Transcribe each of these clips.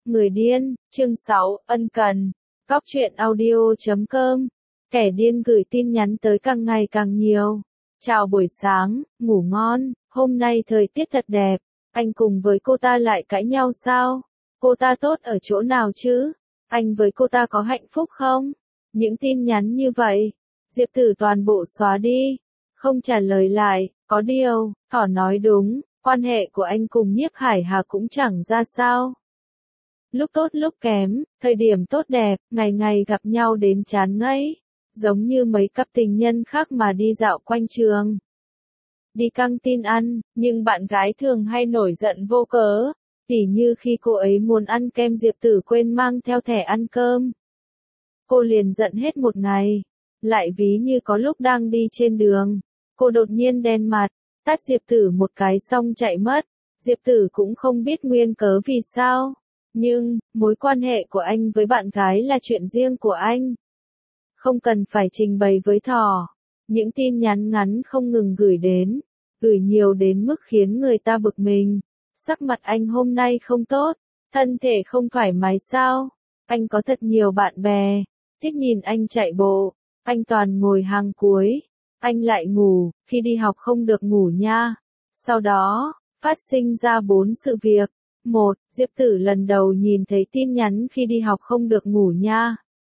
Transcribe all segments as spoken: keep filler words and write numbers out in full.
Người điên, chương sáu, ân cần. Góc truyện audio chấm com. Kẻ điên gửi tin nhắn tới càng ngày càng nhiều. Chào buổi sáng, ngủ ngon, hôm nay thời tiết thật đẹp. Anh cùng với cô ta lại cãi nhau sao? Cô ta tốt ở chỗ nào chứ? Anh với cô ta có hạnh phúc không? Những tin nhắn như vậy, Diệp Tử toàn bộ xóa đi. Không trả lời lại, có điều, Thỏ nói đúng, quan hệ của anh cùng Nhiếp Hải Hà cũng chẳng ra sao. Lúc tốt lúc kém, thời điểm tốt đẹp, ngày ngày gặp nhau đến chán ngấy, giống như mấy cặp tình nhân khác mà đi dạo quanh trường. Đi căng tin ăn, nhưng bạn gái thường hay nổi giận vô cớ, tỉ như khi cô ấy muốn ăn kem Diệp Tử quên mang theo thẻ ăn cơm. Cô liền giận hết một ngày, lại ví như có lúc đang đi trên đường, cô đột nhiên đen mặt, tát Diệp Tử một cái xong chạy mất, Diệp Tử cũng không biết nguyên cớ vì sao. Nhưng, mối quan hệ của anh với bạn gái là chuyện riêng của anh. Không cần phải trình bày với Thỏ. Những tin nhắn ngắn không ngừng gửi đến, gửi nhiều đến mức khiến người ta bực mình. Sắc mặt anh hôm nay không tốt, thân thể không thoải mái sao? Anh có thật nhiều bạn bè, thích nhìn anh chạy bộ, anh toàn ngồi hàng cuối, anh lại ngủ, khi đi học không được ngủ nha. Sau đó, phát sinh ra bốn sự việc. Một, Diệp Tử lần đầu nhìn thấy tin nhắn khi đi học không được ngủ nha.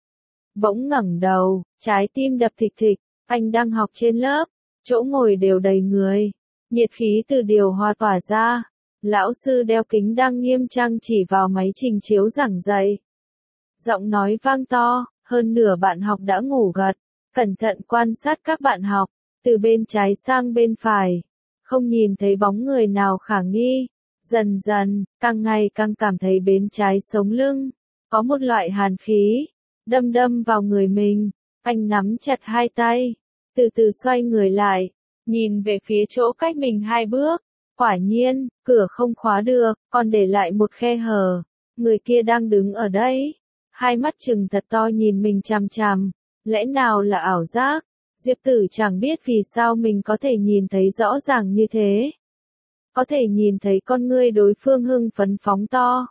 Bỗng ngẩng đầu, trái tim đập thịch thịch, anh đang học trên lớp, chỗ ngồi đều đầy người, nhiệt khí từ điều hòa tỏa ra. Lão sư đeo kính đang nghiêm trang chỉ vào máy trình chiếu giảng dạy. Giọng nói vang to, hơn nửa bạn học đã ngủ gật, cẩn thận quan sát các bạn học, từ bên trái sang bên phải, không nhìn thấy bóng người nào khả nghi. Dần dần, càng ngày càng cảm thấy bên trái sống lưng, có một loại hàn khí, đâm đâm vào người mình. Anh nắm chặt hai tay, từ từ xoay người lại, nhìn về phía chỗ cách mình hai bước. Quả nhiên, cửa không khóa được, còn để lại một khe hở. Người kia đang đứng ở đây, hai mắt trừng thật to nhìn mình chằm chằm. Lẽ nào là ảo giác? Diệp Tử chẳng biết vì sao mình có thể nhìn thấy rõ ràng như thế. Có thể nhìn thấy con ngươi đối phương hưng phấn phóng to.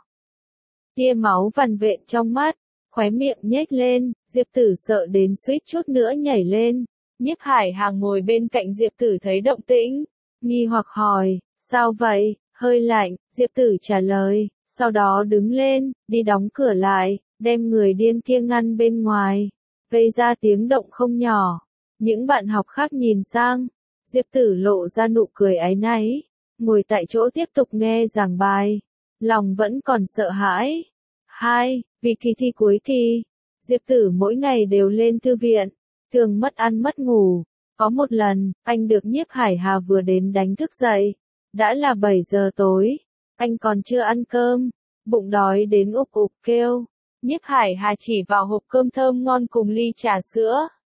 Tia máu vằn vện trong mắt, khóe miệng nhếch lên, Diệp Tử sợ đến suýt chút nữa nhảy lên. Nhiếp Hải Hà ngồi bên cạnh Diệp Tử thấy động tĩnh, nghi hoặc hỏi, sao vậy, hơi lạnh, Diệp Tử trả lời, sau đó đứng lên, đi đóng cửa lại, đem người điên kia ngăn bên ngoài, gây ra tiếng động không nhỏ. Những bạn học khác nhìn sang, Diệp Tử lộ ra nụ cười áy náy. Ngồi tại chỗ tiếp tục nghe giảng bài, lòng vẫn còn sợ hãi. Hai, vì kỳ thi cuối kỳ, Diệp Tử mỗi ngày đều lên thư viện, thường mất ăn mất ngủ. Có một lần, anh được Nhiếp Hải Hà vừa đến đánh thức dậy. Đã là bảy giờ tối, anh còn chưa ăn cơm, bụng đói đến ục ục kêu. Nhiếp Hải Hà chỉ vào hộp cơm thơm ngon cùng ly trà sữa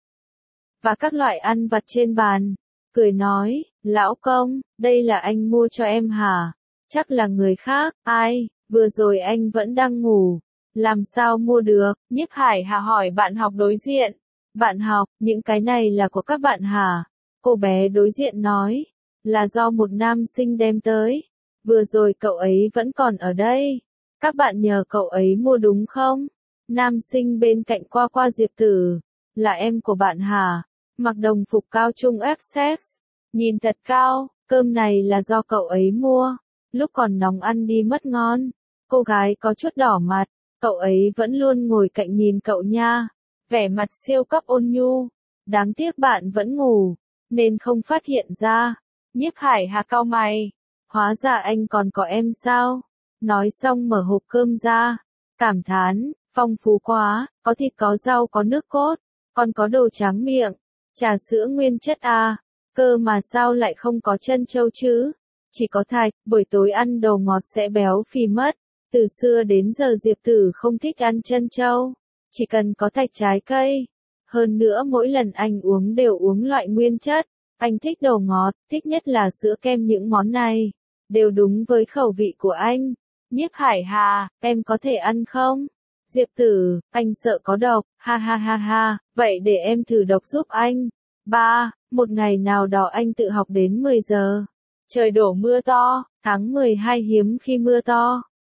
và các loại ăn vặt trên bàn, cười nói, lão công, đây là anh mua cho em hả? Chắc là người khác, ai, vừa rồi anh vẫn đang ngủ, làm sao mua được? Nhiếp Hải Hà hỏi bạn học đối diện. Bạn học, những cái này là của các bạn hả? Cô bé đối diện nói, là do một nam sinh đem tới, vừa rồi cậu ấy vẫn còn ở đây, các bạn nhờ cậu ấy mua đúng không? Nam sinh bên cạnh qua qua Diệp Tử, là em của bạn hả? Mặc đồng phục cao trung ép ét, nhìn thật cao, cơm này là do cậu ấy mua, lúc còn nóng ăn đi mất ngon. Cô gái có chút đỏ mặt, cậu ấy vẫn luôn ngồi cạnh nhìn cậu nha, vẻ mặt siêu cấp ôn nhu, đáng tiếc bạn vẫn ngủ, nên không phát hiện ra. Nhiếp Hải Hà cau mày, hóa ra anh còn có em sao? Nói xong mở hộp cơm ra, cảm thán, phong phú quá, có thịt có rau có nước cốt, còn có đồ tráng miệng, trà sữa nguyên chất à. Cơ mà sao lại không có trân châu chứ? Chỉ có thạch, buổi tối ăn đồ ngọt sẽ béo phì mất. Từ xưa đến giờ Diệp Tử không thích ăn trân châu, chỉ cần có thạch trái cây. Hơn nữa mỗi lần anh uống đều uống loại nguyên chất. Anh thích đồ ngọt, thích nhất là sữa kem, những món này đều đúng với khẩu vị của anh. Nhiếp Hải Hà, em có thể ăn không? Diệp Tử, anh sợ có độc, ha ha ha ha, vậy để em thử độc giúp anh. Ba, một ngày nào đó anh tự học đến mười giờ. Trời đổ mưa to, tháng mười hai hiếm khi mưa to.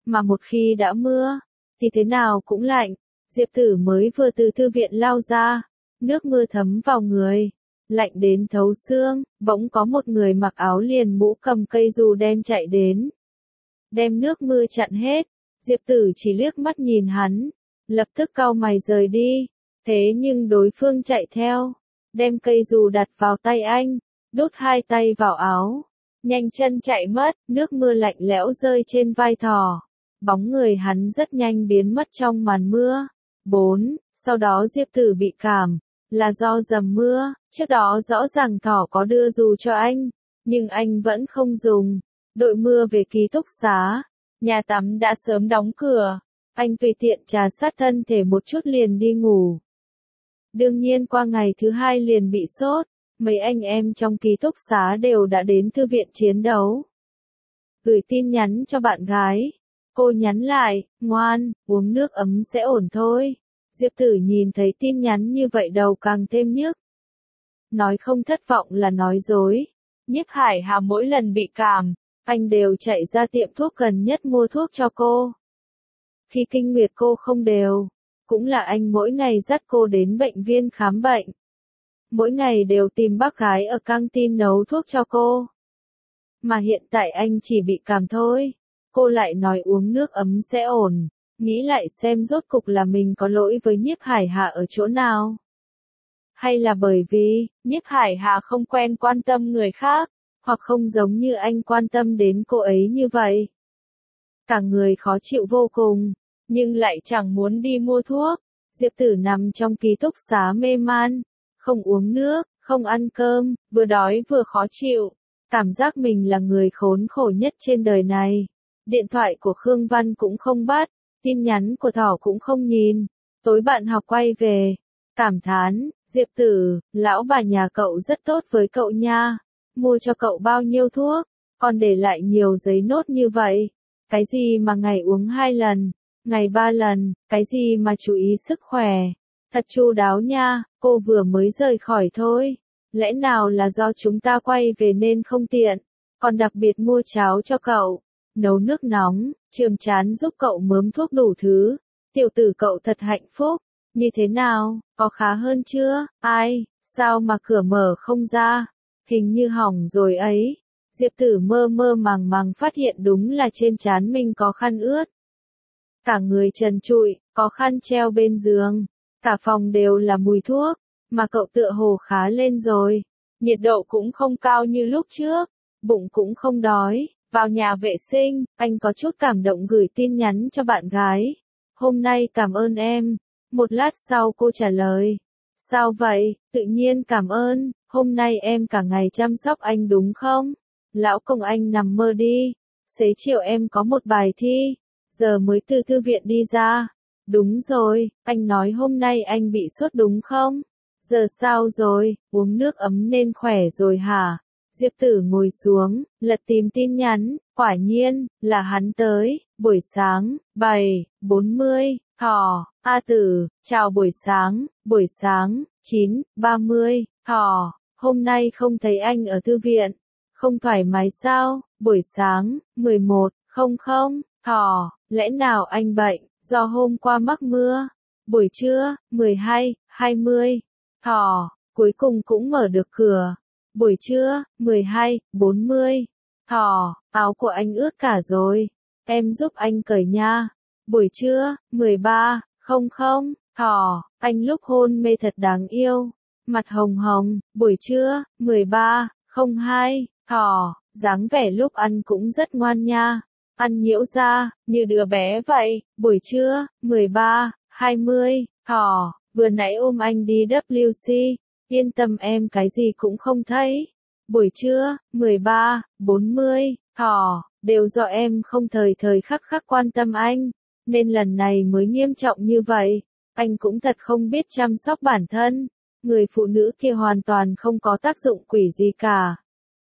mà một khi đã mưa, thì thế nào cũng lạnh. Diệp Tử mới vừa từ thư viện lao ra, nước mưa thấm vào người, lạnh đến thấu xương, bỗng có một người mặc áo liền mũ cầm cây dù đen chạy đến. Đem nước mưa chặn hết, Diệp Tử chỉ liếc mắt nhìn hắn, lập tức cau mày rời đi, thế nhưng đối phương chạy theo, đem cây dù đặt vào tay anh, đút hai tay vào áo, nhanh chân chạy mất, nước mưa lạnh lẽo rơi trên vai thỏ, bóng người hắn rất nhanh biến mất trong màn mưa. bốn. Sau đó Diệp Tử bị cảm, là do dầm mưa, trước đó rõ ràng thỏ có đưa dù cho anh, nhưng anh vẫn không dùng. Đội mưa về ký túc xá, nhà tắm đã sớm đóng cửa, anh tùy tiện trà sát thân thể một chút liền đi ngủ. Đương nhiên qua ngày thứ hai liền bị sốt, mấy anh em trong ký túc xá đều đã đến thư viện chiến đấu. Gửi tin nhắn cho bạn gái, cô nhắn lại, ngoan, uống nước ấm sẽ ổn thôi. Diệp Tử nhìn thấy tin nhắn như vậy đầu càng thêm nhức. Nói không thất vọng là nói dối. Nhiếp Hải Hà mỗi lần bị cảm, anh đều chạy ra tiệm thuốc gần nhất mua thuốc cho cô. Khi kinh nguyệt cô không đều, cũng là anh mỗi ngày dắt cô đến bệnh viện khám bệnh. Mỗi ngày đều tìm bác gái ở căng tin nấu thuốc cho cô. Mà hiện tại anh chỉ bị cảm thôi, cô lại nói uống nước ấm sẽ ổn, nghĩ lại xem rốt cục là mình có lỗi với Nhiếp Hải Hà ở chỗ nào. Hay là bởi vì, Nhiếp Hải Hà không quen quan tâm người khác, hoặc không giống như anh quan tâm đến cô ấy như vậy. Cả người khó chịu vô cùng, nhưng lại chẳng muốn đi mua thuốc. Diệp Tử nằm trong ký túc xá mê man, không uống nước, không ăn cơm, vừa đói vừa khó chịu, cảm giác mình là người khốn khổ nhất trên đời này. Điện thoại của Khương Văn cũng không bắt, tin nhắn của Thỏ cũng không nhìn. Tối bạn học quay về, cảm thán, Diệp Tử, lão bà nhà cậu rất tốt với cậu nha, mua cho cậu bao nhiêu thuốc, còn để lại nhiều giấy nốt như vậy. Cái gì mà ngày uống hai lần, ngày ba lần, cái gì mà chú ý sức khỏe. Thật chu đáo nha, cô vừa mới rời khỏi thôi. Lẽ nào là do chúng ta quay về nên không tiện, còn đặc biệt mua cháo cho cậu, nấu nước nóng, chườm trán giúp cậu mớm thuốc đủ thứ. Tiểu tử cậu thật hạnh phúc, như thế nào, có khá hơn chưa? Ai, sao mà cửa mở không ra? Hình như hỏng rồi ấy. Diệp Tử mơ mơ màng màng phát hiện đúng là trên trán mình có khăn ướt. Cả người trần trụi, có khăn treo bên giường. Cả phòng đều là mùi thuốc, mà cậu tựa hồ khá lên rồi. Nhiệt độ cũng không cao như lúc trước, bụng cũng không đói. Vào nhà vệ sinh, anh có chút cảm động gửi tin nhắn cho bạn gái. Hôm nay cảm ơn em. Một lát sau cô trả lời. Sao vậy, tự nhiên cảm ơn, hôm nay em cả ngày chăm sóc anh đúng không? Lão công anh nằm mơ đi. Xế chiều em có một bài thi, giờ mới từ thư viện đi ra. Đúng rồi, anh nói hôm nay anh bị sốt đúng không? Giờ sao rồi, uống nước ấm nên khỏe rồi hả? Diệp Tử ngồi xuống, lật tìm tin nhắn, quả nhiên, là hắn tới, buổi sáng, bảy, bốn mươi, Thỏ, A Tử, chào buổi sáng, buổi sáng, chín, ba mươi, Thỏ, hôm nay không thấy anh ở thư viện, không thoải mái sao, buổi sáng, mười một, không không, Thỏ, lẽ nào anh bệnh, do hôm qua mắc mưa, buổi trưa, mười hai, hai mươi, Thỏ, cuối cùng cũng mở được cửa. Buổi trưa, mười hai, bốn mươi. Thỏ, áo của anh ướt cả rồi. Em giúp anh cởi nha. Buổi trưa, mười ba, không không. Thỏ, anh lúc hôn mê thật đáng yêu. Mặt hồng hồng. Buổi trưa, mười ba, không hai. Thỏ, dáng vẻ lúc ăn cũng rất ngoan nha. Ăn nhiễu ra, như đứa bé vậy. Buổi trưa, mười ba, hai mươi. Thỏ, vừa nãy ôm anh đi W C. Yên tâm em cái gì cũng không thấy. Buổi trưa, mười ba, bốn mươi, Thỏ, đều do em không thời thời khắc khắc quan tâm anh, nên lần này mới nghiêm trọng như vậy. Anh cũng thật không biết chăm sóc bản thân. Người phụ nữ kia hoàn toàn không có tác dụng quỷ gì cả.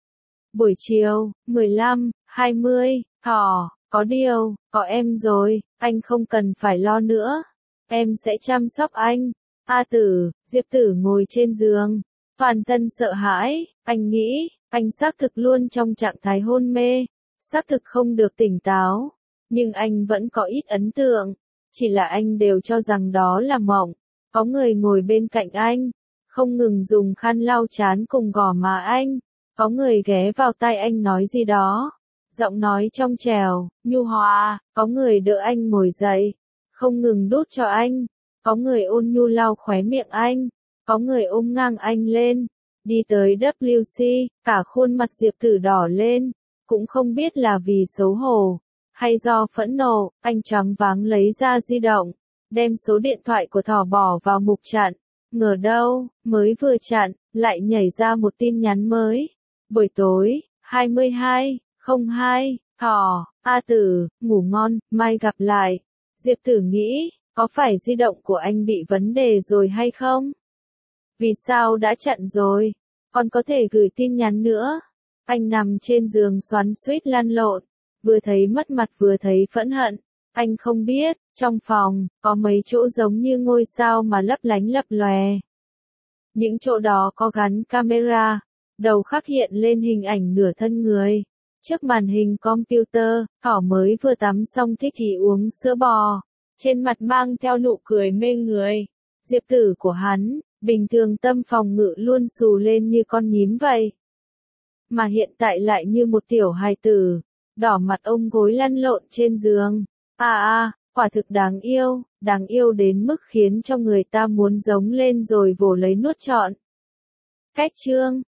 Buổi chiều, mười lăm, hai mươi, Thỏ, có điều, có em rồi, anh không cần phải lo nữa. Em sẽ chăm sóc anh. A Tử, Diệp Tử ngồi trên giường, toàn thân sợ hãi, anh nghĩ, anh xác thực luôn trong trạng thái hôn mê, xác thực không được tỉnh táo. nhưng anh vẫn có ít ấn tượng. Chỉ là anh đều cho rằng đó là mộng. Có người ngồi bên cạnh anh, không ngừng dùng khăn lau trán cùng gò má anh. Có người ghé vào tai anh nói gì đó. Giọng nói trong trẻo, nhu hòa. Có người đỡ anh ngồi dậy, không ngừng đút cho anh. Có người ôn nhu lau khóe miệng anh. Có người ôm ngang anh lên. Đi tới W C, cả khuôn mặt Diệp Tử đỏ lên. Cũng không biết là vì xấu hổ, hay do phẫn nộ, anh choáng váng lấy ra di động. Đem số điện thoại của Thỏ bỏ vào mục chặn. Ngờ đâu, mới vừa chặn, lại nhảy ra một tin nhắn mới. Buổi tối, hai mươi hai không hai, Thỏ, A Tử, ngủ ngon, mai gặp lại. Diệp Tử nghĩ, có phải di động của anh bị vấn đề rồi hay không? Vì sao đã chặn rồi? Còn có thể gửi tin nhắn nữa. Anh nằm trên giường xoắn xuýt lăn lộn, vừa thấy mất mặt vừa thấy phẫn hận. Anh không biết, trong phòng, có mấy chỗ giống như ngôi sao mà lấp lánh lập lòe. Những chỗ đó có gắn camera, đầu khắc hiện lên hình ảnh nửa thân người. Trước màn hình computer, Thỏ mới vừa tắm xong thích thì uống sữa bò. Trên mặt mang theo nụ cười mê người. Diệp Tử của hắn, bình thường tâm phòng ngự luôn xù lên như con nhím vậy. Mà hiện tại lại như một tiểu hài tử, đỏ mặt ôm gối lăn lộn trên giường. À à, quả thực đáng yêu, đáng yêu đến mức khiến cho người ta muốn giống lên rồi vồ lấy nuốt trọn. Cách chương